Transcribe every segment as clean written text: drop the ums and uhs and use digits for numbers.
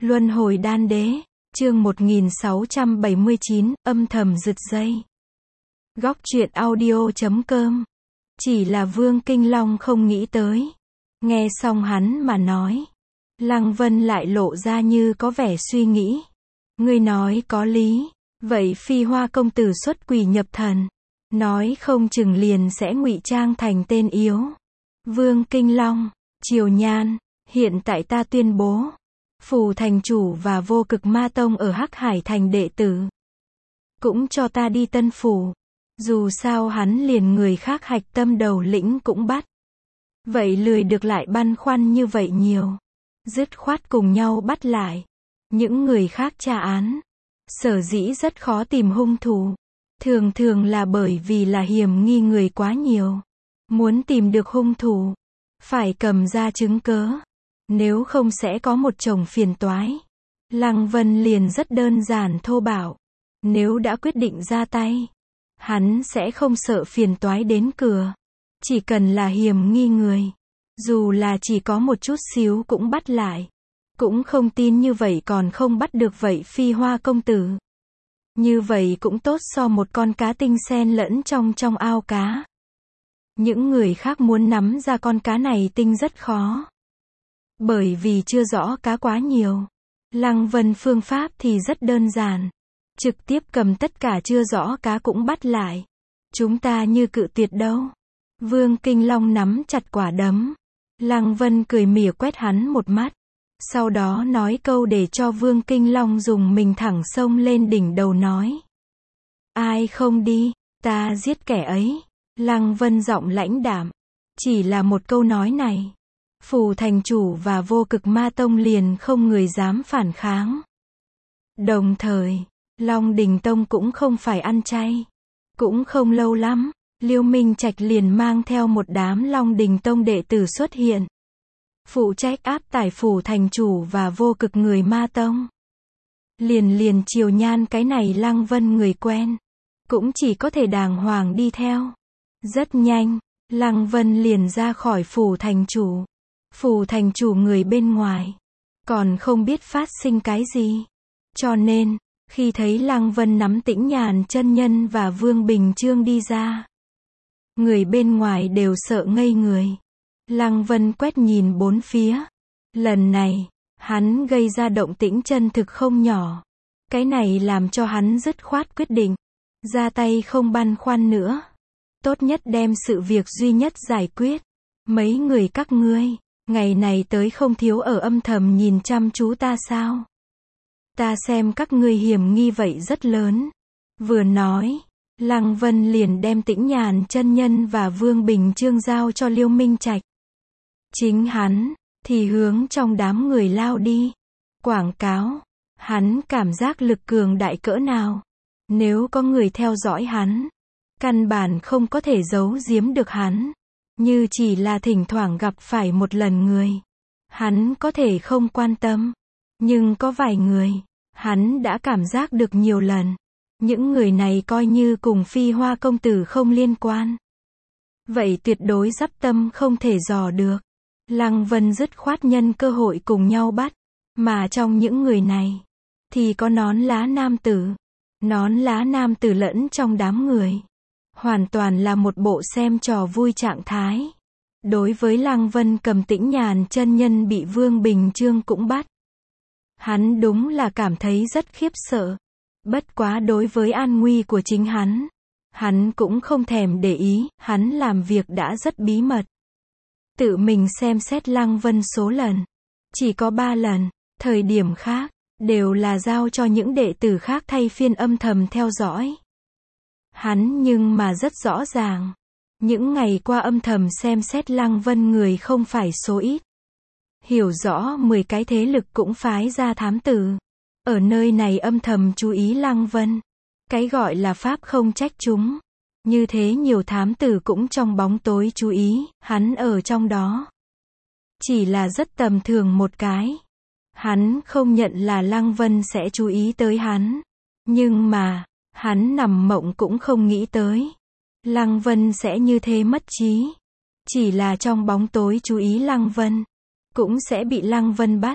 Luân hồi đan đế, chương 1679, âm thầm giật dây. Góc truyện audio.com. Chỉ là Vương Kinh Long không nghĩ tới. Nghe xong hắn mà nói. Lăng Vân lại lộ ra như có vẻ suy nghĩ. Ngươi nói có lý, vậy Phi Hoa công tử xuất quỷ nhập thần. Nói không chừng liền sẽ ngụy trang thành tên yếu. Vương Kinh Long, Triều Nhan, hiện tại ta tuyên bố. Phù thành chủ và Vô Cực Ma Tông ở Hắc Hải thành đệ tử. Cũng cho ta đi Tân Phủ. Dù sao hắn liền người khác hạch tâm đầu lĩnh cũng bắt. Vậy lười được lại băn khoăn như vậy nhiều. Dứt khoát cùng nhau bắt lại. Những người khác tra án. Sở dĩ rất khó tìm hung thủ. Thường thường là bởi vì là hiểm nghi người quá nhiều. Muốn tìm được hung thủ, phải cầm ra chứng cớ. Nếu không sẽ có một chồng phiền toái. Lăng Vân liền rất đơn giản thô bạo. Nếu đã quyết định ra tay, hắn sẽ không sợ phiền toái đến cửa. Chỉ cần là hiểm nghi người, dù là chỉ có một chút xíu cũng bắt lại. Cũng không tin như vậy còn không bắt được vậy Phi Hoa công tử. Như vậy cũng tốt so một con cá tinh xen lẫn trong ao cá. Những người khác muốn nắm ra con cá này tinh rất khó. Bởi vì chưa rõ cá quá nhiều. Lăng Vân phương pháp thì rất đơn giản. Trực tiếp cầm tất cả chưa rõ cá cũng bắt lại. Chúng ta như cự tuyệt đâu. Vương Kinh Long nắm chặt quả đấm. Lăng Vân cười mỉa quét hắn một mắt. Sau đó nói câu để cho Vương Kinh Long dùng mình thẳng xông lên đỉnh đầu nói. Ai không đi, ta giết kẻ ấy. Lăng Vân giọng lãnh đạm. Chỉ là một câu nói này. Phù thành chủ và Vô Cực Ma Tông liền không người dám phản kháng. Đồng thời, Long Đình Tông cũng không phải ăn chay. Cũng không lâu lắm, Liêu Minh Trạch liền mang theo một đám Long Đình Tông đệ tử xuất hiện. Phụ trách áp tải Phù thành chủ và Vô Cực người Ma Tông. Liền Triều Nhan cái này Lăng Vân người quen. Cũng chỉ có thể đàng hoàng đi theo. Rất nhanh, Lăng Vân liền ra khỏi Phù thành chủ. Phù thành chủ người bên ngoài. Còn không biết phát sinh cái gì. Cho nên, khi thấy Lăng Vân nắm Tĩnh Nhàn chân nhân và Vương Bình Chương đi ra. Người bên ngoài đều sợ ngây người. Lăng Vân quét nhìn bốn phía. Lần này, hắn gây ra động tĩnh chân thực không nhỏ. Cái này làm cho hắn dứt khoát quyết định. Ra tay không băn khoăn nữa. Tốt nhất đem sự việc duy nhất giải quyết. Mấy người các ngươi, ngày này tới không thiếu ở âm thầm nhìn chăm chú ta sao? Ta xem các ngươi hiểm nghi vậy rất lớn. Vừa nói, Lăng Vân liền đem Tĩnh Nhàn chân nhân và Vương Bình Chương giao cho Liêu Minh Trạch. Chính hắn, thì hướng trong đám người lao đi. Quảng cáo, hắn cảm giác lực cường đại cỡ nào. Nếu có người theo dõi hắn, căn bản không có thể giấu giếm được hắn. Như chỉ là thỉnh thoảng gặp phải một lần người, hắn có thể không quan tâm. Nhưng có vài người, hắn đã cảm giác được nhiều lần. Những người này coi như cùng Phi Hoa công tử không liên quan. Vậy tuyệt đối dắp tâm không thể dò được. Lăng Vân dứt khoát nhân cơ hội cùng nhau bắt. Mà trong những người này, thì có nón lá nam tử. Nón lá nam tử lẫn trong đám người. Hoàn toàn là một bộ xem trò vui trạng thái. Đối với Lăng Vân cầm Tĩnh Nhàn chân nhân bị Vương Bình Chương cũng bắt. Hắn đúng là cảm thấy rất khiếp sợ. Bất quá đối với an nguy của chính hắn cũng không thèm để ý, hắn làm việc đã rất bí mật. Tự mình xem xét Lăng Vân số lần. Chỉ có 3 lần, thời điểm khác, đều là giao cho những đệ tử khác thay phiên âm thầm theo dõi. Hắn nhưng mà rất rõ ràng. Những ngày qua âm thầm xem xét Lăng Vân người không phải số ít. Hiểu rõ 10 cái thế lực cũng phái ra thám tử. Ở nơi này âm thầm chú ý Lăng Vân. Cái gọi là pháp không trách chúng. Như thế nhiều thám tử cũng trong bóng tối chú ý, hắn ở trong đó. Chỉ là rất tầm thường một cái. Hắn không nhận là Lăng Vân sẽ chú ý tới hắn. Nhưng mà, hắn nằm mộng cũng không nghĩ tới. Lăng Vân sẽ như thế mất trí. Chỉ là trong bóng tối chú ý Lăng Vân. Cũng sẽ bị Lăng Vân bắt.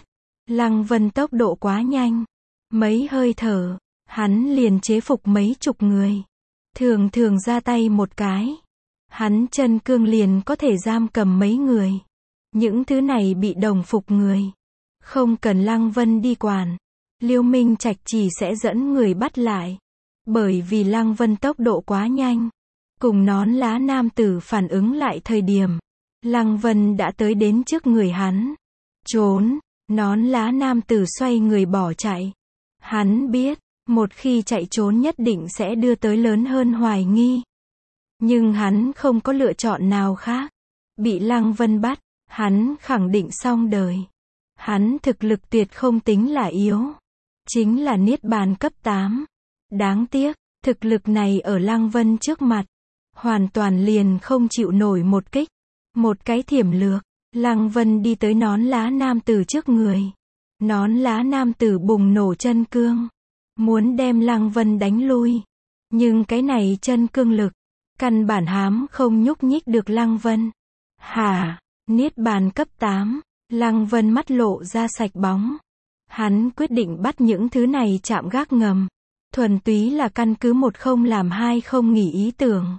Lăng Vân tốc độ quá nhanh. Mấy hơi thở, hắn liền chế phục mấy chục người. Thường thường ra tay một cái, hắn chân cương liền có thể giam cầm mấy người. Những thứ này bị đồng phục người, không cần Lăng Vân đi quản. Liêu Minh Trạch chỉ sẽ dẫn người bắt lại. Bởi vì Lăng Vân tốc độ quá nhanh. Cùng nón lá nam tử phản ứng lại thời điểm, Lăng Vân đã tới đến trước người hắn. Trốn, nón lá nam tử xoay người bỏ chạy. Hắn biết, một khi chạy trốn nhất định sẽ đưa tới lớn hơn hoài nghi. Nhưng hắn không có lựa chọn nào khác. Bị Lăng Vân bắt, hắn khẳng định xong đời. Hắn thực lực tuyệt không tính là yếu. Chính là niết bàn cấp 8. Đáng tiếc, thực lực này ở Lăng Vân trước mặt, hoàn toàn liền không chịu nổi một kích. Một cái thiểm lược, Lăng Vân đi tới nón lá nam tử trước người. Nón lá nam tử bùng nổ chân cương, muốn đem Lăng Vân đánh lui. Nhưng cái này chân cương lực, căn bản hám không nhúc nhích được Lăng Vân. Hả, niết bàn cấp 8, Lăng Vân mắt lộ ra sạch bóng. Hắn quyết định bắt những thứ này chạm gác ngầm. Thuần túy là căn cứ một không làm hai không nghỉ ý tưởng.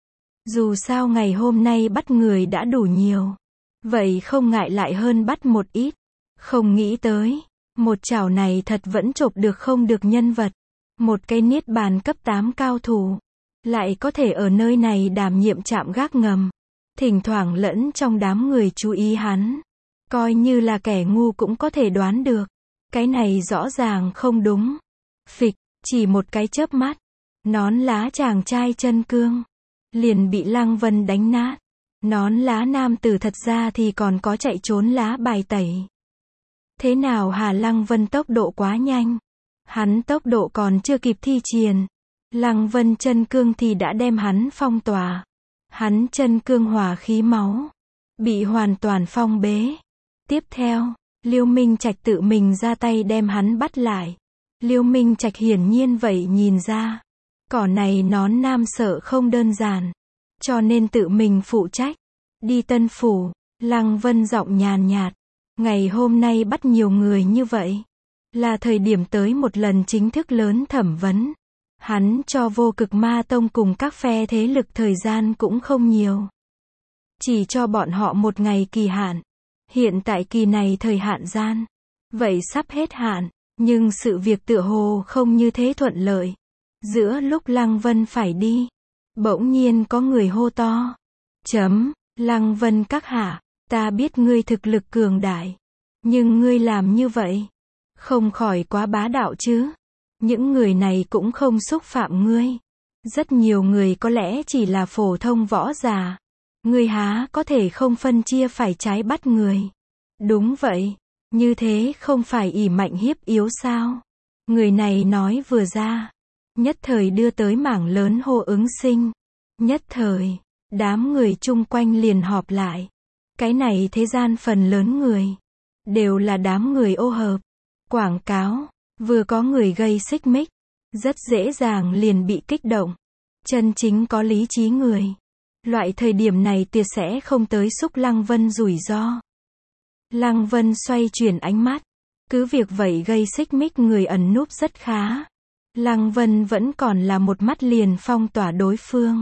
Dù sao ngày hôm nay bắt người đã đủ nhiều. Vậy không ngại lại hơn bắt một ít. Không nghĩ tới, một chảo này thật vẫn chộp được không được nhân vật. Một cái niết bàn cấp 8 cao thủ, lại có thể ở nơi này đảm nhiệm trạm gác ngầm. Thỉnh thoảng lẫn trong đám người chú ý hắn. Coi như là kẻ ngu cũng có thể đoán được. Cái này rõ ràng không đúng. Phịch, chỉ một cái chớp mắt, nón lá chàng trai chân cương liền bị Lăng Vân đánh nát. Nón lá nam tử thật ra thì còn có chạy trốn lá bài tẩy. Thế nào hả, Lăng Vân tốc độ quá nhanh. Hắn tốc độ còn chưa kịp thi triển, Lăng Vân chân cương thì đã đem hắn phong tỏa. Hắn chân cương hỏa khí máu, bị hoàn toàn phong bế. Tiếp theo, Liêu Minh Trạch tự mình ra tay đem hắn bắt lại. Liêu Minh Trạch hiển nhiên vậy nhìn ra, cỏ này nón nam sợ không đơn giản, cho nên tự mình phụ trách. Đi Tân Phủ, Lăng Vân giọng nhàn nhạt, ngày hôm nay bắt nhiều người như vậy, là thời điểm tới một lần chính thức lớn thẩm vấn. Hắn cho Vô Cực Ma Tông cùng các phe thế lực thời gian cũng không nhiều. Chỉ cho bọn họ một ngày kỳ hạn. Hiện tại kỳ này thời hạn gian, vậy sắp hết hạn, nhưng sự việc tựa hồ không như thế thuận lợi. Giữa lúc Lăng Vân phải đi, bỗng nhiên có người hô to. Lăng Vân các hạ, ta biết ngươi thực lực cường đại, nhưng ngươi làm như vậy, không khỏi quá bá đạo chứ. Những người này cũng không xúc phạm ngươi. Rất nhiều người có lẽ chỉ là phổ thông võ giả. Ngươi há có thể không phân chia phải trái bắt người. Đúng vậy, như thế không phải ỷ mạnh hiếp yếu sao? Người này nói vừa ra, nhất thời đưa tới mảng lớn hô ứng sinh. Nhất thời, đám người chung quanh liền họp lại. Cái này thế gian phần lớn người, đều là đám người ô hợp. Quảng cáo, vừa có người gây xích mích, rất dễ dàng liền bị kích động. Chân chính có lý trí người, loại thời điểm này tuyệt sẽ không tới xúc Lăng Vân rủi ro. Lăng Vân xoay chuyển ánh mắt, cứ việc vậy gây xích mích người ẩn núp rất khá. Lăng Vân vẫn còn là một mắt liền phong tỏa đối phương.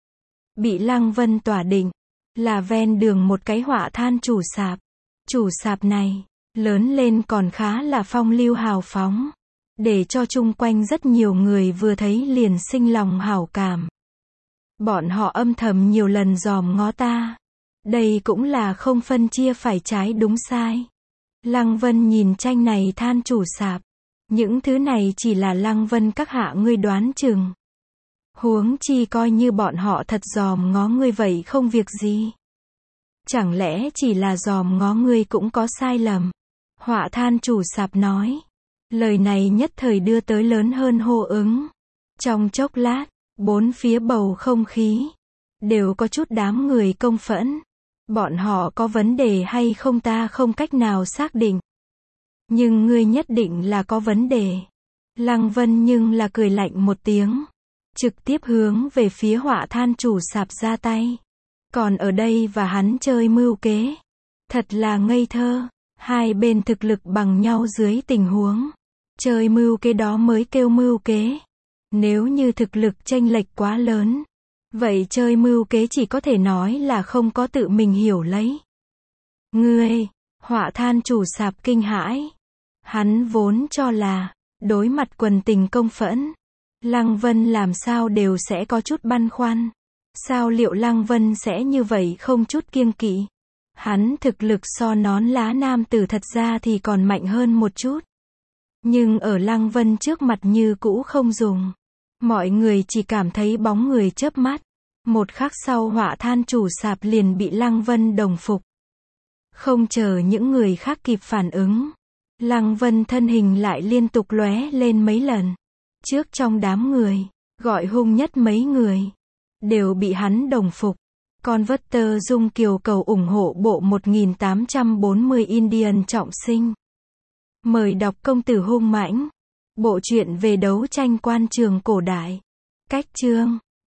Bị Lăng Vân tỏa định, là ven đường một cái họa than chủ sạp. Chủ sạp này, lớn lên còn khá là phong lưu hào phóng, để cho chung quanh rất nhiều người vừa thấy liền sinh lòng hảo cảm. Bọn họ âm thầm nhiều lần dòm ngó ta. Đây cũng là không phân chia phải trái đúng sai. Lăng Vân nhìn tranh này than chủ sạp. Những thứ này chỉ là Lăng Vân các hạ ngươi đoán chừng. Huống chi coi như bọn họ thật dòm ngó ngươi vậy không việc gì. Chẳng lẽ chỉ là dòm ngó ngươi cũng có sai lầm? Họa than chủ sạp nói. Lời này nhất thời đưa tới lớn hơn hô ứng. Trong chốc lát, bốn phía bầu không khí đều có chút đám người công phẫn. Bọn họ có vấn đề hay không ta không cách nào xác định. Nhưng ngươi nhất định là có vấn đề. Lăng Vân nhưng là cười lạnh một tiếng, trực tiếp hướng về phía họa than chủ sạp ra tay. Còn ở đây và hắn chơi mưu kế. Thật là ngây thơ. Hai bên thực lực bằng nhau dưới tình huống chơi mưu kế đó mới kêu mưu kế. Nếu như thực lực chênh lệch quá lớn, vậy chơi mưu kế chỉ có thể nói là không có tự mình hiểu lấy. Ngươi, Họa Than chủ sạp kinh hãi. Hắn vốn cho là, đối mặt quần tình công phẫn, Lăng Vân làm sao đều sẽ có chút băn khoăn. Sao liệu Lăng Vân sẽ như vậy không chút kiêng kỵ? Hắn thực lực so nón lá nam tử thật ra thì còn mạnh hơn một chút. Nhưng ở Lăng Vân trước mặt như cũ không dùng. Mọi người chỉ cảm thấy bóng người chớp mắt. Một khắc sau Họa Than chủ sạp liền bị Lăng Vân đồng phục. Không chờ những người khác kịp phản ứng, Lăng Vân thân hình lại liên tục lóe lên mấy lần. Trước trong đám người, gọi hung nhất mấy người, đều bị hắn đồng phục. Converter Dung Kiều cầu ủng hộ bộ 1840 Indian trọng sinh. Mời đọc Công tử hung mãnh. Bộ truyện về đấu tranh quan trường cổ đại. Cách chương